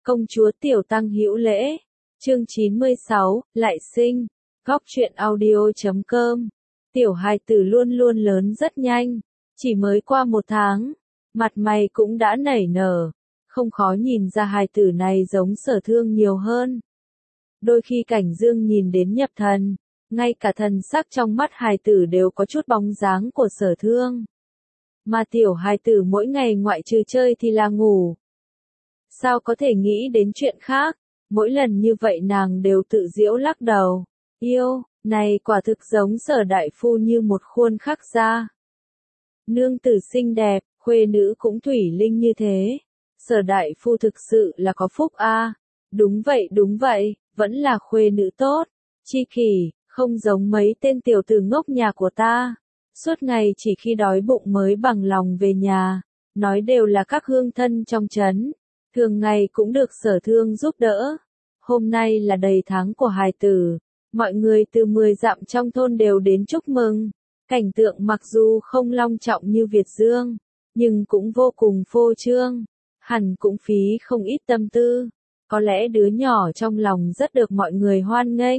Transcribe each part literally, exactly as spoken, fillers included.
Công chúa Tiểu Tăng hữu lễ. Chương chín mươi sáu, lại sinh. Góc truyện audio chấm com. Tiểu hài tử luôn luôn lớn rất nhanh. Chỉ mới qua một tháng, mặt mày cũng đã nảy nở. Không khó nhìn ra hài tử này giống Sở Thương nhiều hơn. Đôi khi Cảnh Dương nhìn đến nhập thần, ngay cả thần sắc trong mắt hài tử đều có chút bóng dáng của Sở Thương. Mà tiểu hài tử mỗi ngày ngoại trừ chơi thì là ngủ. Sao có thể nghĩ đến chuyện khác, mỗi lần như vậy nàng đều tự giễu lắc đầu. Yêu, này quả thực giống Sở đại phu như một khuôn khắc ra. Nương tử xinh đẹp, khuê nữ cũng thủy linh như thế. Sở đại phu thực sự là có phúc a. À. Đúng vậy đúng vậy, vẫn là khuê nữ tốt. Chi kỷ, không giống mấy tên tiểu tử ngốc nhà của ta. Suốt ngày chỉ khi đói bụng mới bằng lòng về nhà. Nói đều là các hương thân trong trấn. Thường ngày cũng được Sở Thương giúp đỡ. Hôm nay là đầy tháng của hài tử. Mọi người từ mười dặm trong thôn đều đến chúc mừng. Cảnh tượng mặc dù không long trọng như Việt Dương, nhưng cũng vô cùng phô trương. Hẳn cũng phí không ít tâm tư. Có lẽ đứa nhỏ trong lòng rất được mọi người hoan nghênh.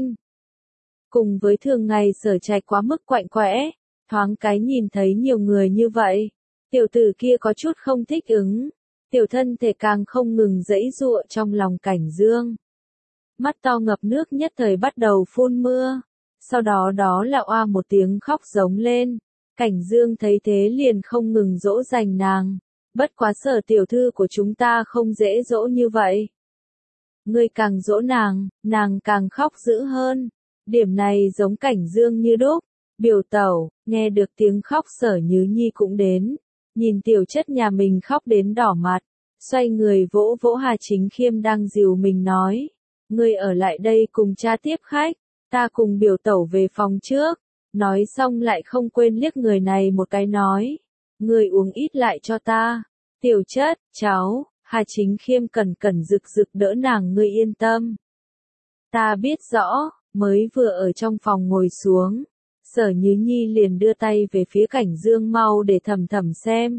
Cùng với thường ngày Sở Trạch quá mức quạnh quẽ, thoáng cái nhìn thấy nhiều người như vậy. Tiểu tử kia có chút không thích ứng. Tiểu thân thể càng không ngừng giãy giụa trong lòng Cảnh Dương. Mắt to ngập nước nhất thời bắt đầu phun mưa. Sau đó đó là oa một tiếng khóc giống lên. Cảnh Dương thấy thế liền không ngừng dỗ dành nàng. Bất quá Sở tiểu thư của chúng ta không dễ dỗ như vậy. Ngươi càng dỗ nàng, nàng càng khóc dữ hơn. Điểm này giống Cảnh Dương như đúc. Biểu tẩu, nghe được tiếng khóc Sở Nhứ Nhi cũng đến. Nhìn tiểu chất nhà mình khóc đến đỏ mặt. Xoay người vỗ vỗ Hà Chính Khiêm đang dìu mình nói. Ngươi ở lại đây cùng cha tiếp khách. Ta cùng biểu tẩu về phòng trước. Nói xong lại không quên liếc người này một cái nói. Ngươi uống ít lại cho ta. Tiểu chất, cháu, Hà Chính Khiêm cẩn cẩn rực rực đỡ nàng, ngươi yên tâm. Ta biết rõ, mới vừa ở trong phòng ngồi xuống. Sở Nhứ Nhi liền đưa tay về phía Cảnh Dương mau để thầm thầm xem.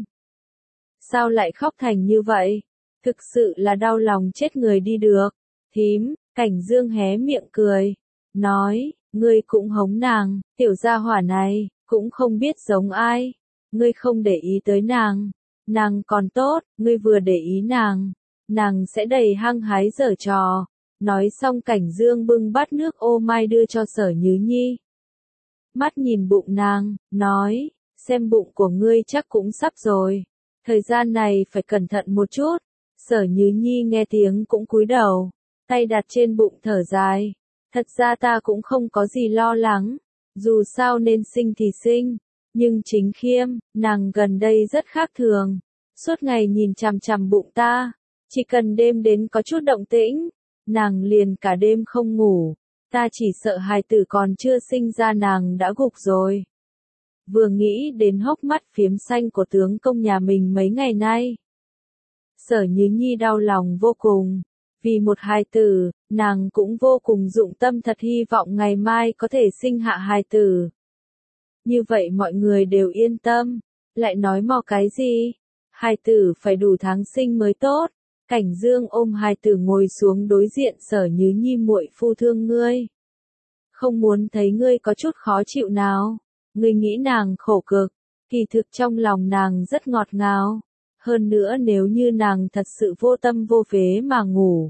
Sao lại khóc thành như vậy? Thực sự là đau lòng chết người đi được. Thím, Cảnh Dương hé miệng cười. Nói, ngươi cũng hống nàng, tiểu gia hỏa này, cũng không biết giống ai. Ngươi không để ý tới nàng. Nàng còn tốt, ngươi vừa để ý nàng. Nàng sẽ đầy hăng hái giở trò. Nói xong Cảnh Dương bưng bát nước ô mai đưa cho Sở Nhứ Nhi. Mắt nhìn bụng nàng, nói, xem bụng của ngươi chắc cũng sắp rồi. Thời gian này phải cẩn thận một chút. Sở Nhứ Nhi nghe tiếng cũng cúi đầu, tay đặt trên bụng thở dài. Thật ra ta cũng không có gì lo lắng, dù sao nên sinh thì sinh. Nhưng Chính Khiêm, nàng gần đây rất khác thường. Suốt ngày nhìn chằm chằm bụng ta, chỉ cần đêm đến có chút động tĩnh, nàng liền cả đêm không ngủ. Ta chỉ sợ hài tử còn chưa sinh ra nàng đã gục rồi. Vừa nghĩ đến hốc mắt phiếm xanh của tướng công nhà mình mấy ngày nay. Sở Nhứ Nhi đau lòng vô cùng. Vì một hài tử, nàng cũng vô cùng dụng tâm thật hy vọng ngày mai có thể sinh hạ hài tử. Như vậy mọi người đều yên tâm. Lại nói mò cái gì? Hài tử phải đủ tháng sinh mới tốt. Cảnh Dương ôm hài tử ngồi xuống đối diện Sở Nhứ Nhi, muội phu thương ngươi. Không muốn thấy ngươi có chút khó chịu nào. Ngươi nghĩ nàng khổ cực, kỳ thực trong lòng nàng rất ngọt ngào. Hơn nữa nếu như nàng thật sự vô tâm vô phế mà ngủ.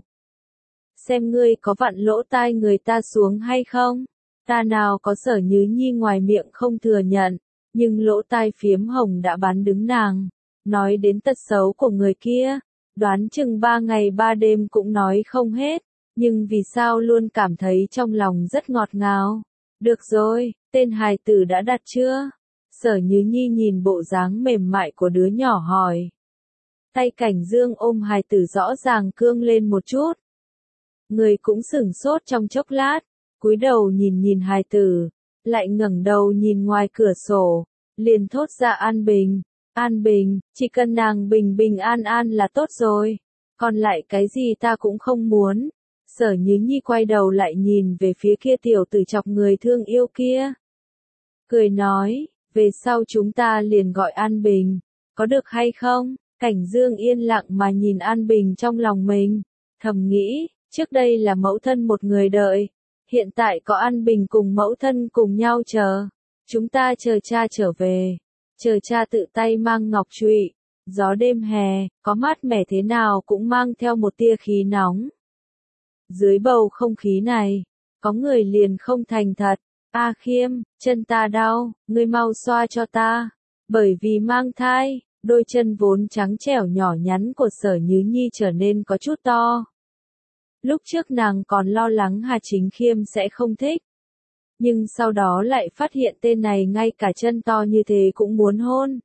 Xem ngươi có vặn lỗ tai người ta xuống hay không? Ta nào có. Sở Nhứ Nhi ngoài miệng không thừa nhận, nhưng lỗ tai phiếm hồng đã bán đứng nàng. Nói đến tật xấu của người kia, đoán chừng ba ngày ba đêm cũng nói không hết. Nhưng vì sao luôn cảm thấy trong lòng rất ngọt ngào? Được rồi, tên hài tử đã đặt chưa? Sở Nhứ Nhi nhìn bộ dáng mềm mại của đứa nhỏ hỏi. Tay Cảnh Dương ôm hài tử rõ ràng cương lên một chút. Người cũng sửng sốt trong chốc lát, cúi đầu nhìn nhìn hài tử, lại ngẩng đầu nhìn ngoài cửa sổ, liền thốt ra An Bình, An Bình, chỉ cần nàng bình bình an an là tốt rồi, còn lại cái gì ta cũng không muốn. Sở Nhứ Nhi quay đầu lại nhìn về phía kia tiểu tử chọc người thương yêu kia. Cười nói, về sau chúng ta liền gọi An Bình, có được hay không? Cảnh Dương yên lặng mà nhìn An Bình trong lòng mình. Thầm nghĩ, trước đây là mẫu thân một người đợi, hiện tại có An Bình cùng mẫu thân cùng nhau chờ. Chúng ta chờ cha trở về, chờ cha tự tay mang ngọc trụy. Gió đêm hè, có mát mẻ thế nào cũng mang theo một tia khí nóng. Dưới bầu không khí này, có người liền không thành thật. A Khiêm, chân ta đau, ngươi mau xoa cho ta. Bởi vì mang thai, đôi chân vốn trắng trẻo nhỏ nhắn của Sở Nhứ Nhi trở nên có chút to. Lúc trước nàng còn lo lắng Hà Chính Khiêm sẽ không thích. Nhưng sau đó lại phát hiện tên này ngay cả chân to như thế cũng muốn hôn.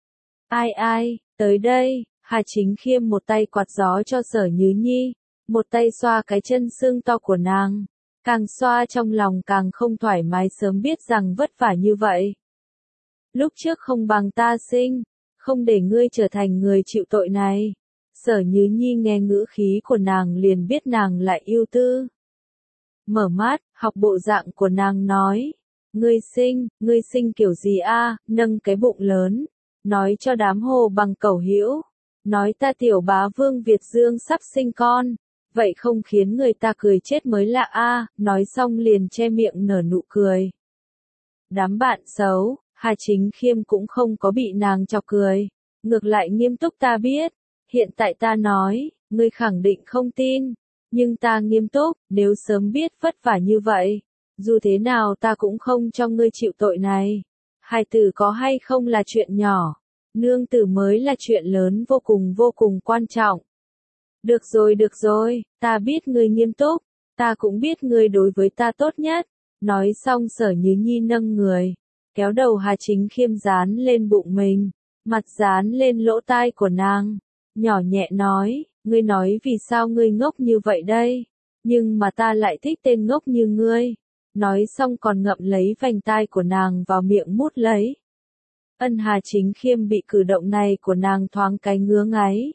Ai ai, tới đây, Hà Chính Khiêm một tay quạt gió cho Sở Nhứ Nhi, một tay xoa cái chân xương to của nàng. Càng xoa trong lòng càng không thoải mái, sớm biết rằng vất vả như vậy. Lúc trước không bằng ta sinh, không để ngươi trở thành người chịu tội này. Sở Nhứ Nhi nghe ngữ khí của nàng liền biết nàng lại ưu tư. Mở mắt, học bộ dạng của nàng nói. Ngươi sinh, ngươi sinh kiểu gì a? Nâng cái bụng lớn. Nói cho đám hồ bằng cẩu hữu. Nói ta tiểu bá vương Việt Dương sắp sinh con. Vậy không khiến người ta cười chết mới lạ a. Nói xong liền che miệng nở nụ cười. Đám bạn xấu, Hà Chính Khiêm cũng không có bị nàng chọc cười. Ngược lại nghiêm túc, ta biết. Hiện tại ta nói, ngươi khẳng định không tin. Nhưng ta nghiêm túc, nếu sớm biết vất vả như vậy, dù thế nào ta cũng không cho ngươi chịu tội này. Hài tử có hay không là chuyện nhỏ, nương tử mới là chuyện lớn vô cùng vô cùng quan trọng. Được rồi được rồi, ta biết ngươi nghiêm túc, ta cũng biết ngươi đối với ta tốt nhất. Nói xong Sở Nhứ Nhi nâng người, kéo đầu Hà Chính Khiêm dán lên bụng mình, mặt dán lên lỗ tai của nàng, nhỏ nhẹ nói. Ngươi nói vì sao ngươi ngốc như vậy đây? Nhưng mà ta lại thích tên ngốc như ngươi. Nói xong còn ngậm lấy vành tai của nàng vào miệng mút lấy. Ân Hà Chính Khiêm bị cử động này của nàng thoáng cái ngứa ngáy.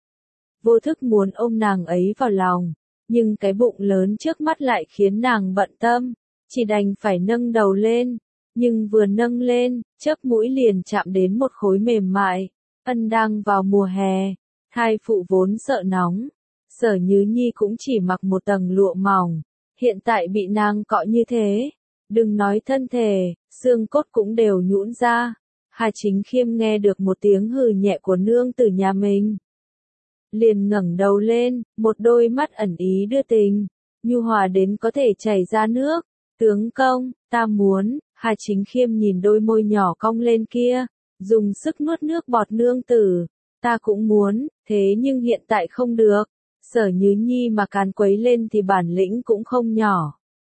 Vô thức muốn ôm nàng ấy vào lòng, nhưng cái bụng lớn trước mắt lại khiến nàng bận tâm, chỉ đành phải nâng đầu lên. Nhưng vừa nâng lên, chớp mũi liền chạm đến một khối mềm mại. Ân đang vào mùa hè. Thai phụ vốn sợ nóng, Sở Nhứ Nhi cũng chỉ mặc một tầng lụa mỏng, hiện tại bị nàng cọ như thế, đừng nói thân thể, xương cốt cũng đều nhũn ra. Hà Chính Khiêm nghe được một tiếng hừ nhẹ của nương tử nhà mình, liền ngẩng đầu lên, một đôi mắt ẩn ý đưa tình, nhu hòa đến có thể chảy ra nước. Tướng công, ta muốn. Hà Chính Khiêm nhìn đôi môi nhỏ cong lên kia, dùng sức nuốt nước bọt. Nương tử, ta cũng muốn, thế nhưng hiện tại không được. Sở Nhứ Nhi mà càn quấy lên thì bản lĩnh cũng không nhỏ.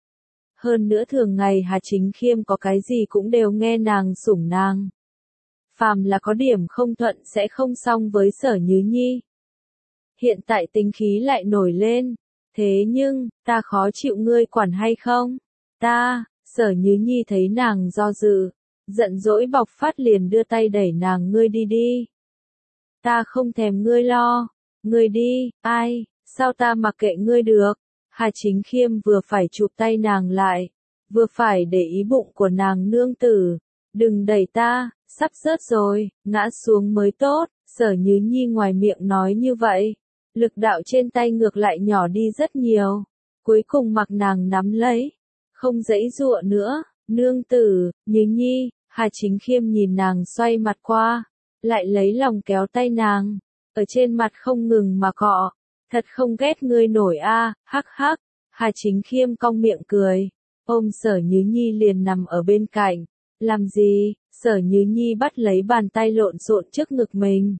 Hơn nữa thường ngày Hà Chính Khiêm có cái gì cũng đều nghe nàng sủng nàng. Phàm là có điểm không thuận sẽ không xong với Sở Nhứ Nhi. Hiện tại tính khí lại nổi lên. Thế nhưng, ta khó chịu, ngươi quản hay không? Ta, Sở Nhứ Nhi thấy nàng do dự, giận dỗi bộc phát liền đưa tay đẩy nàng, ngươi đi đi. Ta không thèm ngươi lo, ngươi đi. Ai, sao ta mặc kệ ngươi được? Hà Chính Khiêm vừa phải chụp tay nàng lại, vừa phải để ý bụng của nàng. Nương tử, đừng đẩy ta, sắp rớt rồi, ngã xuống mới tốt. Sở Nhứ Nhi ngoài miệng nói như vậy, lực đạo trên tay ngược lại nhỏ đi rất nhiều, cuối cùng mặc nàng nắm lấy, không giãy giụa nữa. Nương tử, Nhứ Nhi. Hà Chính Khiêm nhìn nàng xoay mặt qua, lại lấy lòng kéo tay nàng, ở trên mặt không ngừng mà cọ. Thật không ghét ngươi nổi a, hắc hắc. Hà Chính Khiêm cong miệng cười, ôm Sở Nhứ Nhi liền nằm ở bên cạnh. Làm gì? Sở Nhứ Nhi bắt lấy bàn tay lộn xộn trước ngực mình.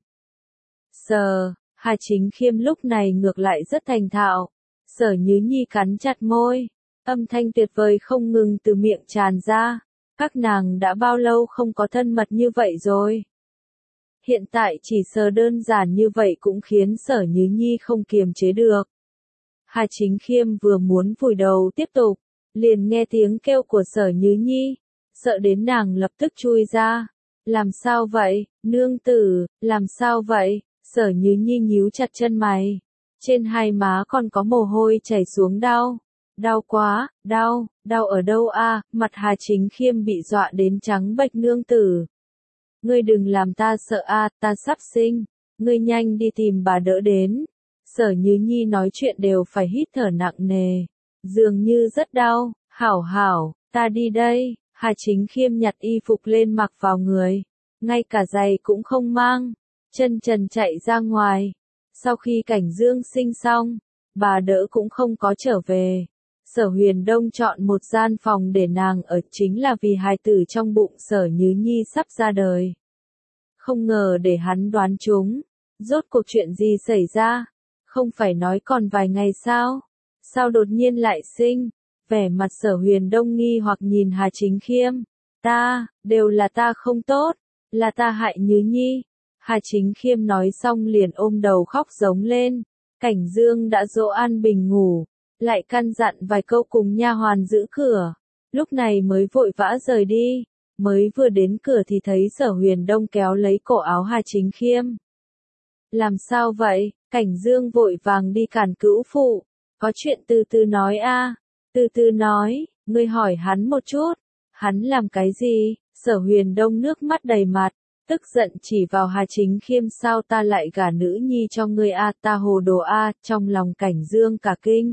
Sờ, Hà Chính Khiêm lúc này ngược lại rất thành thạo. Sở Nhứ Nhi cắn chặt môi, âm thanh tuyệt vời không ngừng từ miệng tràn ra. Các nàng đã bao lâu không có thân mật như vậy rồi? Hiện tại chỉ sờ đơn giản như vậy cũng khiến Sở Nhứ Nhi không kiềm chế được. Hà Chính Khiêm vừa muốn vùi đầu tiếp tục, liền nghe tiếng kêu của Sở Nhứ Nhi, sợ đến nàng lập tức chui ra. Làm sao vậy, nương tử, làm sao vậy? Sở Nhứ Nhi nhíu chặt chân mày, trên hai má còn có mồ hôi chảy xuống. Đau, đau quá, đau, đau ở đâu a? Mặt Hà Chính Khiêm bị dọa đến trắng bệch. Nương tử, ngươi đừng làm ta sợ a, ta sắp sinh, ngươi nhanh đi tìm bà đỡ đến. Sở Như Nhi nói chuyện đều phải hít thở nặng nề, dường như rất đau. Hảo hảo, ta đi đây. Hà Chính Khiêm nhặt y phục lên mặc vào người, ngay cả giày cũng không mang, chân trần chạy ra ngoài. Sau khi Cảnh Dương sinh xong, bà đỡ cũng không có trở về. Sở Huyền Đông chọn một gian phòng để nàng ở chính là vì hài tử trong bụng Sở Như Nhi sắp ra đời. Không ngờ để hắn đoán trúng, rốt cuộc chuyện gì xảy ra, không phải nói còn vài ngày sao, sao đột nhiên lại sinh? Vẻ mặt Sở Huyền Đông nghi hoặc nhìn Hà Chính Khiêm, ta, đều là ta không tốt, là ta hại Như Nhi. Hà Chính Khiêm nói xong liền ôm đầu khóc giống lên. Cảnh Dương đã dỗ An Bình ngủ, lại căn dặn vài câu cùng nha hoàn giữ cửa, lúc này mới vội vã rời đi. Mới vừa đến cửa thì thấy Sở Huyền Đông kéo lấy cổ áo Hà Chính Khiêm. Làm sao vậy? Cảnh Dương vội vàng đi cản cữu phụ, có chuyện từ từ nói a. Từ từ nói, ngươi hỏi hắn một chút, hắn làm cái gì? Sở Huyền Đông nước mắt đầy mặt, tức giận chỉ vào Hà Chính Khiêm, sao ta lại gả nữ nhi cho ngươi a, ta hồ đồ a. Trong lòng Cảnh Dương cả kinh.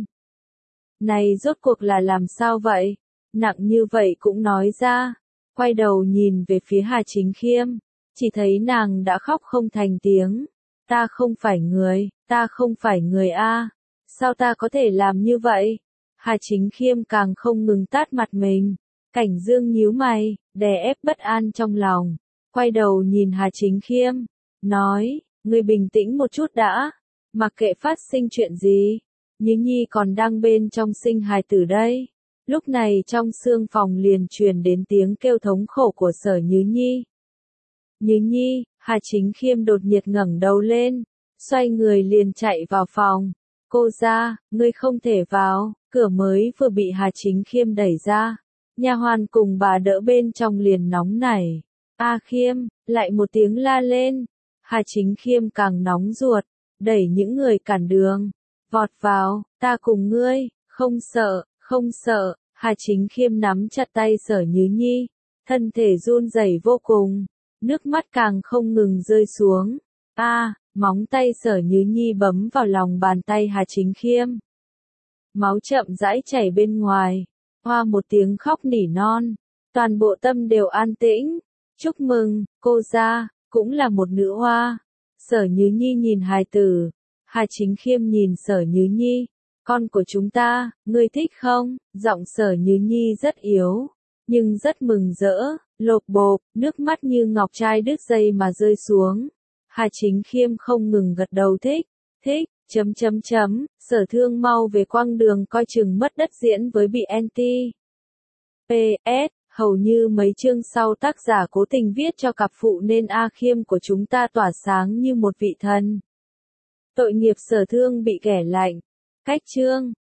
Này rốt cuộc là làm sao vậy? Nặng như vậy cũng nói ra. Quay đầu nhìn về phía Hà Chính Khiêm, chỉ thấy nàng đã khóc không thành tiếng. Ta không phải người, ta không phải người a. Sao ta có thể làm như vậy? Hà Chính Khiêm càng không ngừng tát mặt mình. Cảnh Dương nhíu mày, đè ép bất an trong lòng, quay đầu nhìn Hà Chính Khiêm, nói, ngươi bình tĩnh một chút đã, mặc kệ phát sinh chuyện gì, Như Nhi còn đang bên trong sinh hài tử đây. Lúc này trong xương phòng liền truyền đến tiếng kêu thống khổ của Sở Như Nhi. Như Nhi, Hà Chính Khiêm đột nhiệt ngẩng đầu lên, xoay người liền chạy vào phòng. Cô ra, ngươi không thể vào. Cửa mới vừa bị Hà Chính Khiêm đẩy ra, nha hoàn cùng bà đỡ bên trong liền nóng nảy. A Khiêm, lại một tiếng la lên. Hà Chính Khiêm càng nóng ruột, đẩy những người cản đường, vọt vào, ta cùng ngươi, không sợ, không sợ. Hà Chính Khiêm nắm chặt tay Sở Như Nhi, thân thể run rẩy vô cùng, nước mắt càng không ngừng rơi xuống. A, móng tay Sở Như Nhi bấm vào lòng bàn tay Hà Chính Khiêm. Máu chậm rãi chảy bên ngoài, hoa một tiếng khóc nỉ non, toàn bộ tâm đều an tĩnh. Chúc mừng, cô ra, cũng là một nữ hoa. Sở Như Nhi nhìn hài tử, Hà Chính Khiêm nhìn Sở Như Nhi, con của chúng ta, ngươi thích không? Giọng Sở Như Nhi rất yếu, nhưng rất mừng rỡ, lộp bộp, nước mắt như ngọc trai đứt dây mà rơi xuống. Hà Chính Khiêm không ngừng gật đầu thích, thích. Chấm chấm chấm, Sở Thương mau về quang đường coi chừng mất đất diễn với bị anti. pê ét, hầu như mấy chương sau tác giả cố tình viết cho cặp phụ nên A Khiêm của chúng ta tỏa sáng như một vị thần. Tội nghiệp Sở Thương bị ghẻ lạnh. Cách chương